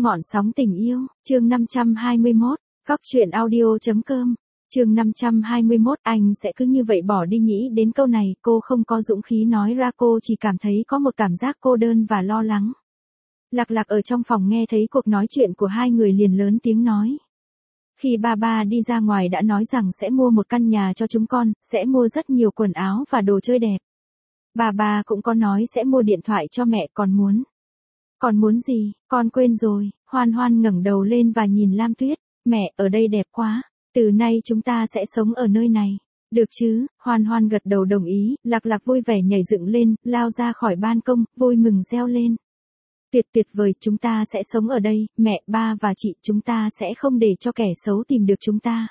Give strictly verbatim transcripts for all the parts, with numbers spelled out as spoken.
Ngọn sóng tình yêu, chương năm trăm hai mươi mốt, Cóc truyện audio chấm com, chương năm trăm hai mươi mốt, anh sẽ cứ như vậy bỏ đi. Nghĩ đến câu này, cô không có dũng khí nói ra, cô chỉ cảm thấy có một cảm giác cô đơn và lo lắng. Lạc Lạc ở trong phòng nghe thấy cuộc nói chuyện của hai người liền lớn tiếng nói. Khi ba ba đi ra ngoài đã nói rằng sẽ mua một căn nhà cho chúng con, sẽ mua rất nhiều quần áo và đồ chơi đẹp. Bà ba cũng có nói sẽ mua điện thoại cho mẹ, còn muốn. Còn muốn gì, con quên rồi. Hoan Hoan ngẩng đầu lên và nhìn Lam Tuyết. Mẹ, ở đây đẹp quá. Từ nay chúng ta sẽ sống ở nơi này. Được chứ? Hoan Hoan gật đầu đồng ý. Lạc Lạc vui vẻ nhảy dựng lên, lao ra khỏi ban công, vui mừng reo lên. Tuyệt tuyệt vời, chúng ta sẽ sống ở đây, mẹ, ba và chị, chúng ta sẽ không để cho kẻ xấu tìm được chúng ta.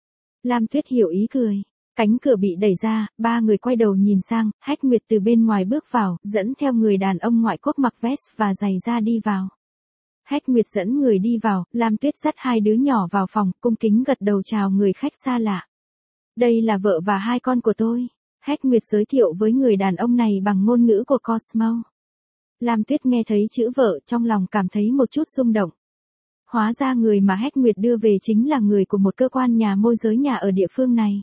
Lam Tuyết hiểu ý cười. Cánh cửa bị đẩy ra, ba người quay đầu nhìn sang, Hách Nguyệt từ bên ngoài bước vào, dẫn theo người đàn ông ngoại quốc mặc vest và giày da đi vào. Hách Nguyệt dẫn người đi vào, Lam Tuyết dắt hai đứa nhỏ vào phòng, cung kính gật đầu chào người khách xa lạ. Đây là vợ và hai con của tôi. Hách Nguyệt giới thiệu với người đàn ông này bằng ngôn ngữ của Cosmo. Lam Tuyết nghe thấy chữ vợ, trong lòng cảm thấy một chút rung động. Hóa ra người mà Hách Nguyệt đưa về chính là người của một cơ quan nhà môi giới nhà ở địa phương này.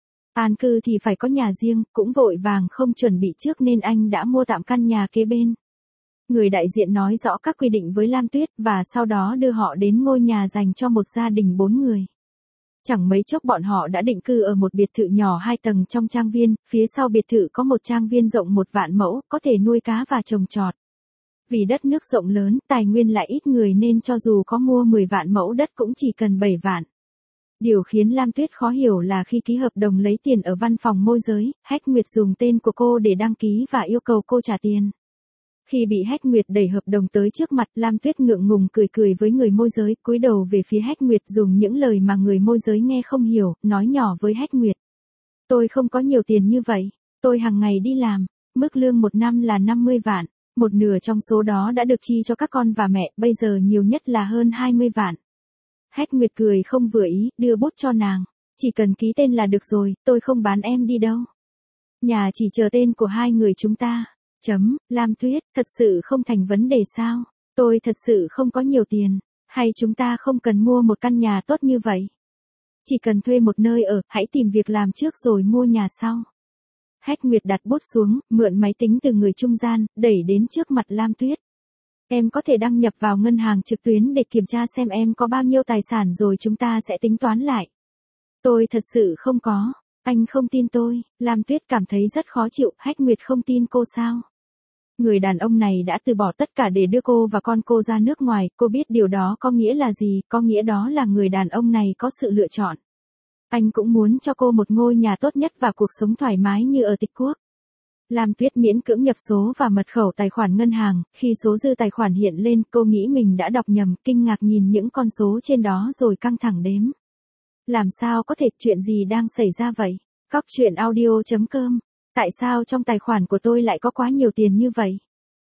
An cư thì phải có nhà riêng, cũng vội vàng không chuẩn bị trước nên anh đã mua tạm căn nhà kế bên. Người đại diện nói rõ các quy định với Lam Tuyết và sau đó đưa họ đến ngôi nhà dành cho một gia đình bốn người. Chẳng mấy chốc bọn họ đã định cư ở một biệt thự nhỏ hai tầng trong trang viên, phía sau biệt thự có một trang viên rộng một vạn mẫu, có thể nuôi cá và trồng trọt. Vì đất nước rộng lớn, tài nguyên lại ít người nên cho dù có mua mười vạn mẫu đất cũng chỉ cần bảy vạn. Điều khiến Lam Tuyết khó hiểu là khi ký hợp đồng lấy tiền ở văn phòng môi giới, Hách Nguyệt dùng tên của cô để đăng ký và yêu cầu cô trả tiền. Khi bị Hách Nguyệt đẩy hợp đồng tới trước mặt, Lam Tuyết ngượng ngùng cười cười với người môi giới, cúi đầu về phía Hách Nguyệt dùng những lời mà người môi giới nghe không hiểu, nói nhỏ với Hách Nguyệt. Tôi không có nhiều tiền như vậy, tôi hàng ngày đi làm, mức lương một năm là năm mươi vạn, một nửa trong số đó đã được chi cho các con và mẹ, bây giờ nhiều nhất là hơn hai mươi vạn. Hách Nguyệt cười không vừa ý, đưa bút cho nàng. Chỉ cần ký tên là được rồi, tôi không bán em đi đâu. Nhà chỉ chờ tên của hai người chúng ta. Chấm, Lam Tuyết, thật sự không thành vấn đề sao? Tôi thật sự không có nhiều tiền. Hay chúng ta không cần mua một căn nhà tốt như vậy? Chỉ cần thuê một nơi ở, hãy tìm việc làm trước rồi mua nhà sau. Hách Nguyệt đặt bút xuống, mượn máy tính từ người trung gian, đẩy đến trước mặt Lam Tuyết. Em có thể đăng nhập vào ngân hàng trực tuyến để kiểm tra xem em có bao nhiêu tài sản rồi chúng ta sẽ tính toán lại. Tôi thật sự không có. Anh không tin tôi. Lam Tuyết cảm thấy rất khó chịu. Hách Nguyệt không tin cô sao? Người đàn ông này đã từ bỏ tất cả để đưa cô và con cô ra nước ngoài. Cô biết điều đó có nghĩa là gì? Có nghĩa đó là người đàn ông này có sự lựa chọn. Anh cũng muốn cho cô một ngôi nhà tốt nhất và cuộc sống thoải mái như ở Tịch Quốc. Lam Tuyết miễn cưỡng nhập số và mật khẩu tài khoản ngân hàng, khi số dư tài khoản hiện lên, cô nghĩ mình đã đọc nhầm, kinh ngạc nhìn những con số trên đó rồi căng thẳng đếm. Làm sao có thể, chuyện gì đang xảy ra vậy? Cóc truyện audio chấm com. Tại sao trong tài khoản của tôi lại có quá nhiều tiền như vậy?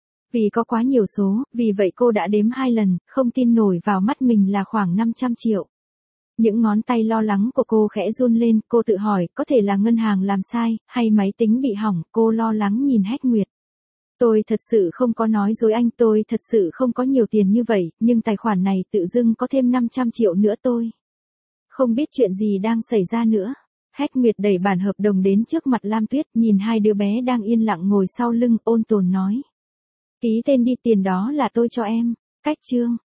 Vì có quá nhiều số, vì vậy cô đã đếm hai lần, không tin nổi vào mắt mình là khoảng năm trăm triệu. Những ngón tay lo lắng của cô khẽ run lên, cô tự hỏi, có thể là ngân hàng làm sai, hay máy tính bị hỏng, cô lo lắng nhìn Hách Nguyệt. Tôi thật sự không có nói dối anh, tôi thật sự không có nhiều tiền như vậy, nhưng tài khoản này tự dưng có thêm năm trăm triệu nữa tôi. Không biết chuyện gì đang xảy ra nữa. Hách Nguyệt đẩy bản hợp đồng đến trước mặt Lam Tuyết, nhìn hai đứa bé đang yên lặng ngồi sau lưng, ôn tồn nói. Ký tên đi, tiền đó là tôi cho em. Cách chương.